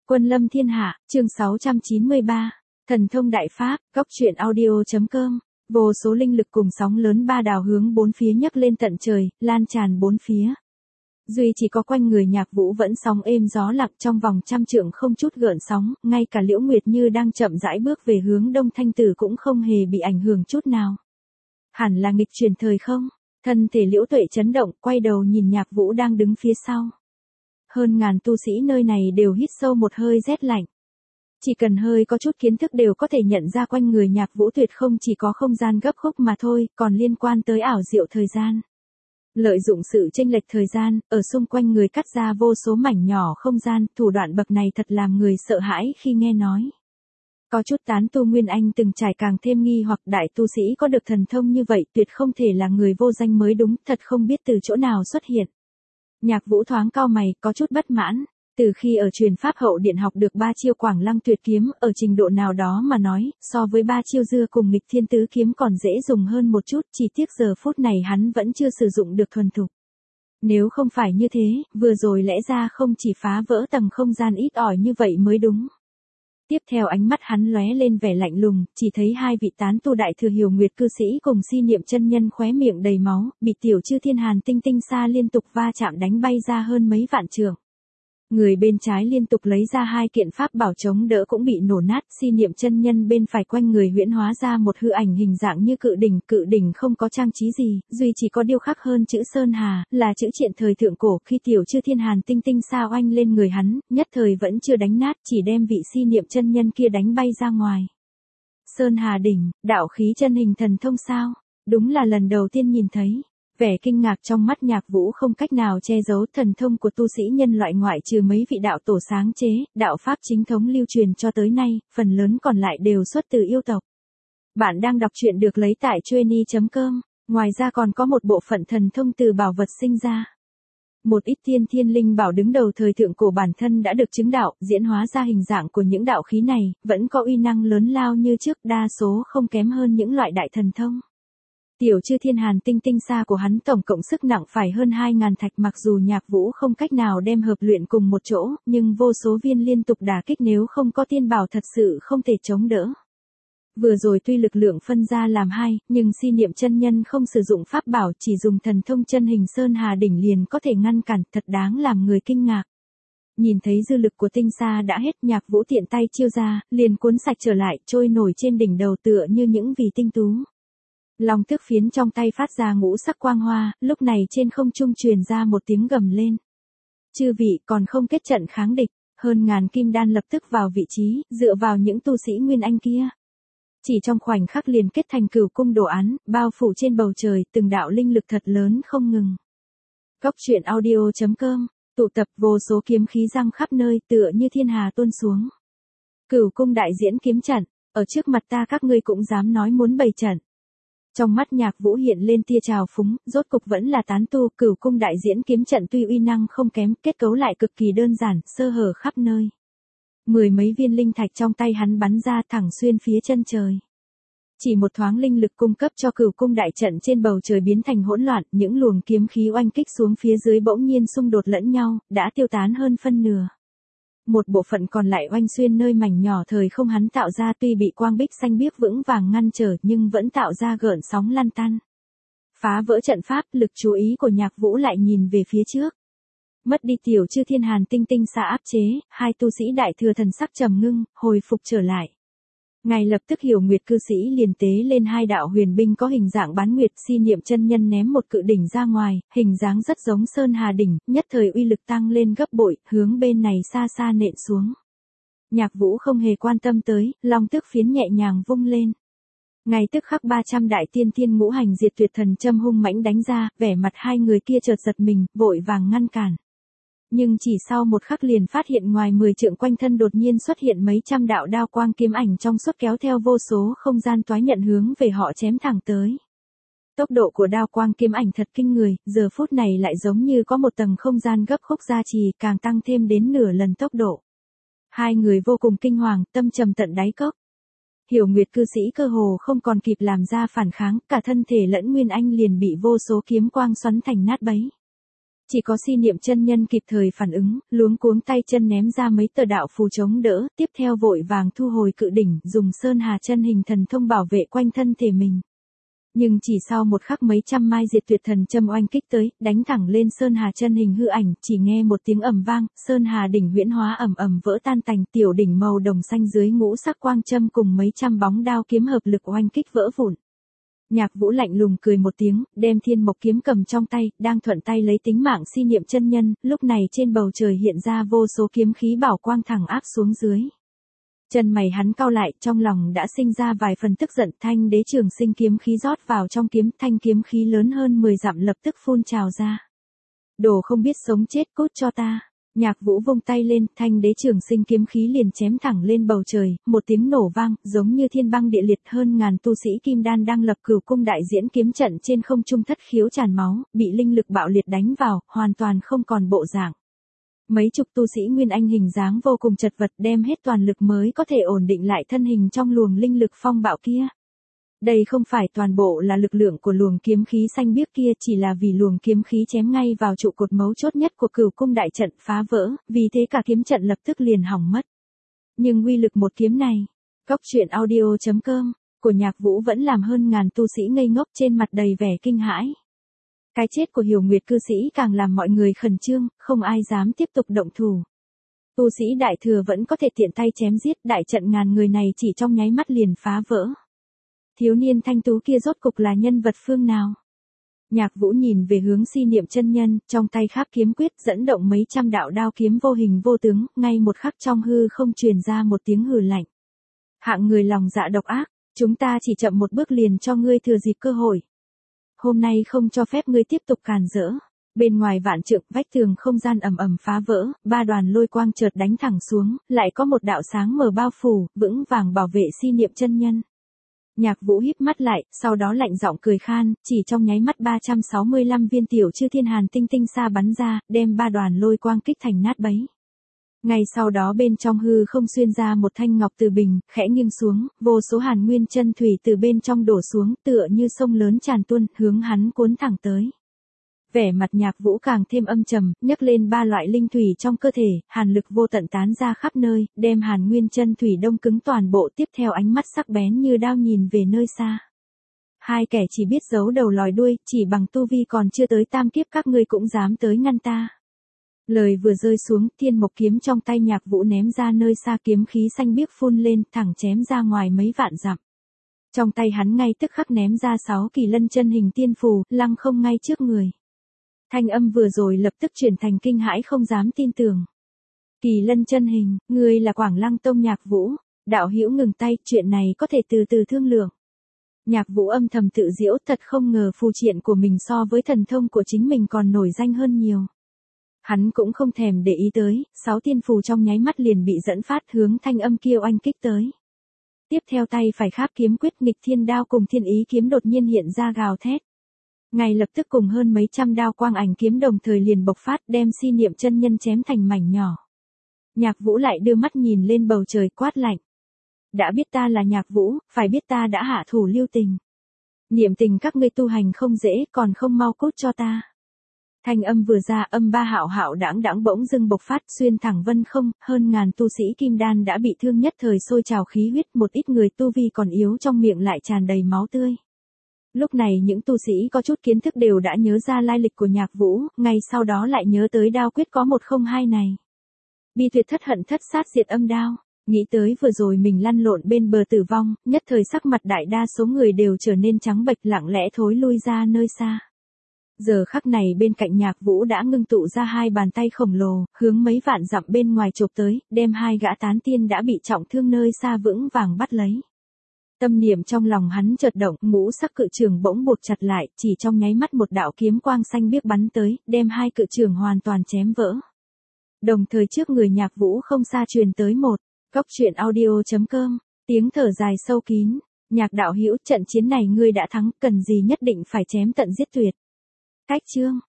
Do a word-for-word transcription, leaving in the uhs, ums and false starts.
Quân lâm thiên hạ, chương sáu trăm chín mươi ba, thần thông đại pháp, góc truyện audio.com, vô số linh lực cùng sóng lớn ba đào hướng bốn phía nhấc lên tận trời, lan tràn bốn phía. Duy chỉ có quanh người Nhạc Vũ vẫn sóng êm gió lặng trong vòng trăm trượng không chút gợn sóng, ngay cả Liễu Nguyệt Như đang chậm rãi bước về hướng Đông Thanh Tử cũng không hề bị ảnh hưởng chút nào. Hẳn là nghịch chuyển thời không? Thân thể Liễu Tuệ chấn động, quay đầu nhìn Nhạc Vũ đang đứng phía sau. Hơn ngàn tu sĩ nơi này đều hít sâu một hơi rét lạnh. Chỉ cần hơi có chút kiến thức đều có thể nhận ra quanh người Nhạc Vũ tuyệt không chỉ có không gian gấp khúc mà thôi, còn liên quan tới ảo diệu thời gian. Lợi dụng sự chênh lệch thời gian, ở xung quanh người cắt ra vô số mảnh nhỏ không gian, thủ đoạn bậc này thật làm người sợ hãi khi nghe nói. Có chút tán tu Nguyên Anh từng trải càng thêm nghi hoặc đại tu sĩ có được thần thông như vậy tuyệt không thể là người vô danh mới đúng, thật không biết từ chỗ nào xuất hiện. Nhạc Vũ thoáng cau mày, có chút bất mãn. Từ khi ở truyền pháp hậu điện học được ba chiêu Quảng Lăng tuyệt kiếm, ở trình độ nào đó mà nói, so với ba chiêu dưa cùng nghịch thiên tứ kiếm còn dễ dùng hơn một chút, chỉ tiếc giờ phút này hắn vẫn chưa sử dụng được thuần thục. Nếu không phải như thế, vừa rồi lẽ ra không chỉ phá vỡ tầng không gian ít ỏi như vậy mới đúng. Tiếp theo ánh mắt hắn lóe lên vẻ lạnh lùng, chỉ thấy hai vị tán tu đại thừa Hiểu Nguyệt cư sĩ cùng Si Niệm chân nhân khóe miệng đầy máu, bị tiểu chư thiên hàn tinh tinh xa liên tục va chạm đánh bay ra hơn mấy vạn trượng. Người bên trái liên tục lấy ra hai kiện pháp bảo chống đỡ cũng bị nổ nát, Si Niệm chân nhân bên phải quanh người huyễn hóa ra một hư ảnh hình dạng như cự đỉnh, cự đỉnh không có trang trí gì, duy chỉ có điêu khắc hơn chữ Sơn Hà, là chữ triện thời thượng cổ, khi tiểu chư thiên hàn tinh tinh xa oanh lên người hắn, nhất thời vẫn chưa đánh nát, chỉ đem vị Si Niệm chân nhân kia đánh bay ra ngoài. Sơn Hà đỉnh, đạo khí chân hình thần thông sao? Đúng là lần đầu tiên nhìn thấy. Vẻ kinh ngạc trong mắt Nhạc Vũ không cách nào che giấu, thần thông của tu sĩ nhân loại ngoại trừ mấy vị đạo tổ sáng chế, đạo pháp chính thống lưu truyền cho tới nay, phần lớn còn lại đều xuất từ yêu tộc. Bạn đang đọc truyện được lấy tại chueny chấm com, ngoài ra còn có một bộ phận thần thông từ bảo vật sinh ra. Một ít tiên thiên linh bảo đứng đầu thời thượng cổ bản thân đã được chứng đạo, diễn hóa ra hình dạng của những đạo khí này, vẫn có uy năng lớn lao như trước, đa số không kém hơn những loại đại thần thông. Tiểu chư thiên hàn tinh tinh xa của hắn tổng cộng sức nặng phải hơn hai ngàn thạch, mặc dù Nhạc Vũ không cách nào đem hợp luyện cùng một chỗ, nhưng vô số viên liên tục đả kích nếu không có tiên bảo thật sự không thể chống đỡ. Vừa rồi tuy lực lượng phân ra làm hai, nhưng Si Niệm chân nhân không sử dụng pháp bảo, chỉ dùng thần thông chân hình Sơn Hà đỉnh liền có thể ngăn cản, thật đáng làm người kinh ngạc. Nhìn thấy dư lực của tinh xa đã hết, Nhạc Vũ tiện tay chiêu ra, liền cuốn sạch trở lại, trôi nổi trên đỉnh đầu tựa như những vì tinh tú. Long tước phiến trong tay phát ra ngũ sắc quang hoa, lúc này trên không trung truyền ra một tiếng gầm lên. Chư vị còn không kết trận kháng địch, hơn ngàn kim đan lập tức vào vị trí, dựa vào những tu sĩ Nguyên Anh kia. Chỉ trong khoảnh khắc liền kết thành cửu cung đồ án, bao phủ trên bầu trời, từng đạo linh lực thật lớn không ngừng. Góc truyện audio.com, tụ tập vô số kiếm khí răng khắp nơi tựa như thiên hà tuôn xuống. Cửu cung đại diễn kiếm trận, ở trước mặt ta các ngươi cũng dám nói muốn bày trận. Trong mắt Nhạc Vũ hiện lên tia trào phúng, rốt cục vẫn là tán tu, cửu cung đại diễn kiếm trận tuy uy năng không kém, kết cấu lại cực kỳ đơn giản, sơ hở khắp nơi. Mười mấy viên linh thạch trong tay hắn bắn ra thẳng xuyên phía chân trời. Chỉ một thoáng linh lực cung cấp cho cửu cung đại trận trên bầu trời biến thành hỗn loạn, những luồng kiếm khí oanh kích xuống phía dưới bỗng nhiên xung đột lẫn nhau, đã tiêu tán hơn phân nửa. Một bộ phận còn lại oanh xuyên nơi mảnh nhỏ thời không hắn tạo ra, tuy bị quang bích xanh biếc vững vàng ngăn trở nhưng vẫn tạo ra gợn sóng lăn tăn. Phá vỡ trận pháp, lực chú ý của Nhạc Vũ lại nhìn về phía trước. Mất đi tiểu chư thiên hàn tinh tinh xa áp chế, hai tu sĩ đại thừa thần sắc trầm ngưng, hồi phục trở lại. Ngay lập tức Hiểu Nguyệt cư sĩ liền tế lên hai đạo huyền binh có hình dạng bán nguyệt, Si Niệm chân nhân ném một cự đỉnh ra ngoài, hình dáng rất giống Sơn Hà đỉnh, nhất thời uy lực tăng lên gấp bội, hướng bên này xa xa nện xuống. Nhạc Vũ không hề quan tâm tới, long tước phiến nhẹ nhàng vung lên. Ngay tức khắc ba trăm đại tiên thiên ngũ hành diệt tuyệt thần châm hung mãnh đánh ra, vẻ mặt hai người kia chợt giật mình, vội vàng ngăn cản. Nhưng chỉ sau một khắc liền phát hiện ngoài mười trượng quanh thân đột nhiên xuất hiện mấy trăm đạo đao quang kiếm ảnh trong suốt kéo theo vô số không gian toái nhận hướng về họ chém thẳng tới. Tốc độ của đao quang kiếm ảnh thật kinh người, giờ phút này lại giống như có một tầng không gian gấp khúc gia trì, càng tăng thêm đến nửa lần tốc độ. Hai người vô cùng kinh hoàng, tâm trầm tận đáy cốc. Hiểu Nguyệt cư sĩ cơ hồ không còn kịp làm ra phản kháng, cả thân thể lẫn Nguyên Anh liền bị vô số kiếm quang xoắn thành nát bấy. Chỉ có Si Niệm chân nhân kịp thời phản ứng, luống cuống tay chân ném ra mấy tờ đạo phù chống đỡ, tiếp theo vội vàng thu hồi cự đỉnh, dùng Sơn Hà chân hình thần thông bảo vệ quanh thân thể mình. Nhưng chỉ sau một khắc mấy trăm mai diệt tuyệt thần châm oanh kích tới, đánh thẳng lên Sơn Hà chân hình hư ảnh, chỉ nghe một tiếng ầm vang, Sơn Hà đỉnh huyễn hóa ầm ầm vỡ tan tành, tiểu đỉnh màu đồng xanh dưới ngũ sắc quang châm cùng mấy trăm bóng đao kiếm hợp lực oanh kích vỡ vụn. Nhạc Vũ lạnh lùng cười một tiếng, đem Thiên Mộc kiếm cầm trong tay, đang thuận tay lấy tính mạng Si Niệm chân nhân, lúc này trên bầu trời hiện ra vô số kiếm khí bảo quang thẳng áp xuống dưới. Chân mày hắn cau lại, trong lòng đã sinh ra vài phần tức giận, Thanh Đế Trường Sinh kiếm khí rót vào trong kiếm, thanh kiếm khí lớn hơn mười dặm lập tức phun trào ra. Đồ không biết sống chết, cút cho ta. Nhạc Vũ vung tay lên, Thanh Đế Trường Sinh kiếm khí liền chém thẳng lên bầu trời, một tiếng nổ vang, giống như thiên băng địa liệt, hơn ngàn tu sĩ kim đan đang lập cửu cung đại diễn kiếm trận trên không trung thất khiếu tràn máu, bị linh lực bạo liệt đánh vào, hoàn toàn không còn bộ dạng. Mấy chục tu sĩ Nguyên Anh hình dáng vô cùng chật vật, đem hết toàn lực mới có thể ổn định lại thân hình trong luồng linh lực phong bạo kia. Đây không phải toàn bộ là lực lượng của luồng kiếm khí xanh biếc kia, chỉ là vì luồng kiếm khí chém ngay vào trụ cột mấu chốt nhất của cửu cung đại trận phá vỡ, vì thế cả kiếm trận lập tức liền hỏng mất. Nhưng uy lực một kiếm này, Cốc truyện audio chấm com của Nhạc Vũ vẫn làm hơn ngàn tu sĩ ngây ngốc, trên mặt đầy vẻ kinh hãi. Cái chết của Hiểu Nguyệt cư sĩ càng làm mọi người khẩn trương, không ai dám tiếp tục động thủ. Tu sĩ đại thừa vẫn có thể tiện tay chém giết, đại trận ngàn người này chỉ trong nháy mắt liền phá vỡ. Thiếu niên thanh tú kia rốt cục là nhân vật phương nào? Nhạc Vũ nhìn về hướng Si Niệm chân nhân, trong tay khắc kiếm quyết dẫn động mấy trăm đạo đao kiếm vô hình vô tướng, ngay một khắc trong hư không truyền ra một tiếng hừ lạnh. Hạng người lòng dạ độc ác, chúng ta chỉ chậm một bước liền cho ngươi thừa dịp cơ hội. Hôm nay không cho phép ngươi tiếp tục càn rỡ. Bên ngoài vạn trượng, vách tường không gian ầm ầm phá vỡ, ba đoàn lôi quang chợt đánh thẳng xuống, lại có một đạo sáng mờ bao phủ, vững vàng bảo vệ Si Niệm chân nhân. Nhạc Vũ híp mắt lại, sau đó lạnh giọng cười khan, chỉ trong nháy mắt ba trăm sáu mươi lăm viên tiểu chư thiên hàn tinh tinh xa bắn ra, đem ba đoàn lôi quang kích thành nát bấy. Ngay sau đó bên trong hư không xuyên ra một thanh ngọc từ bình, khẽ nghiêng xuống, vô số hàn nguyên chân thủy từ bên trong đổ xuống, tựa như sông lớn tràn tuôn, hướng hắn cuốn thẳng tới. Vẻ mặt Nhạc Vũ càng thêm âm trầm, nhấc lên ba loại linh thủy trong cơ thể, hàn lực vô tận tán ra khắp nơi, đem hàn nguyên chân thủy đông cứng toàn bộ, tiếp theo ánh mắt sắc bén như đao nhìn về nơi xa. Hai kẻ chỉ biết giấu đầu lòi đuôi, chỉ bằng tu vi còn chưa tới tam kiếp các ngươi cũng dám tới ngăn ta. Lời vừa rơi xuống, Thiên Mộc kiếm trong tay Nhạc Vũ ném ra nơi xa, kiếm khí xanh biếc phun lên, thẳng chém ra ngoài mấy vạn dặm. Trong tay hắn ngay tức khắc ném ra sáu kỳ lân chân hình tiên phù, lăng không ngay trước người. Thanh âm vừa rồi lập tức chuyển thành kinh hãi không dám tin tưởng. Kỳ lân chân hình, ngươi là Quảng Lăng Tông Nhạc Vũ. Đạo hữu ngừng tay, chuyện này có thể từ từ thương lượng. Nhạc Vũ âm thầm tự giễu, thật không ngờ phù triện của mình so với thần thông của chính mình còn nổi danh hơn nhiều. Hắn cũng không thèm để ý tới, sáu tiên phù trong nháy mắt liền bị dẫn phát hướng thanh âm kia oanh kích tới. Tiếp theo tay phải kháp kiếm quyết, nghịch thiên đao cùng thiên ý kiếm đột nhiên hiện ra gào thét. Ngay lập tức cùng hơn mấy trăm đao quang ảnh kiếm đồng thời liền bộc phát, đem Si Niệm chân nhân chém thành mảnh nhỏ. Nhạc Vũ lại đưa mắt nhìn lên bầu trời quát lạnh. Đã biết ta là Nhạc Vũ, phải biết ta đã hạ thủ lưu tình. Niệm tình các ngươi tu hành không dễ, còn không mau cút cho ta. Thanh âm vừa ra, âm ba hạo hạo đãng đãng bỗng dưng bộc phát, xuyên thẳng vân không, hơn ngàn tu sĩ kim đan đã bị thương nhất thời sôi trào khí huyết, một ít người tu vi còn yếu trong miệng lại tràn đầy máu tươi. Lúc này những tu sĩ có chút kiến thức đều đã nhớ ra lai lịch của Nhạc Vũ, ngay sau đó lại nhớ tới đao quyết có một không hai này. Bi tuyệt thất hận thất sát diệt âm đao, nghĩ tới vừa rồi mình lăn lộn bên bờ tử vong, nhất thời sắc mặt đại đa số người đều trở nên trắng bệch, lặng lẽ thối lui ra nơi xa. Giờ khắc này bên cạnh Nhạc Vũ đã ngưng tụ ra hai bàn tay khổng lồ, hướng mấy vạn dặm bên ngoài chộp tới, đem hai gã tán tiên đã bị trọng thương nơi xa vững vàng bắt lấy. Tâm niệm trong lòng hắn chợt động, ngũ sắc cự trường bỗng buộc chặt lại, chỉ trong nháy mắt một đạo kiếm quang xanh biếc bắn tới, đem hai cự trường hoàn toàn chém vỡ. Đồng thời trước người Nhạc Vũ không xa truyền tới một, Cốc truyện audio chấm com, tiếng thở dài sâu kín. Nhạc đạo hữu, trận chiến này ngươi đã thắng, cần gì nhất định phải chém tận giết tuyệt. Cách chương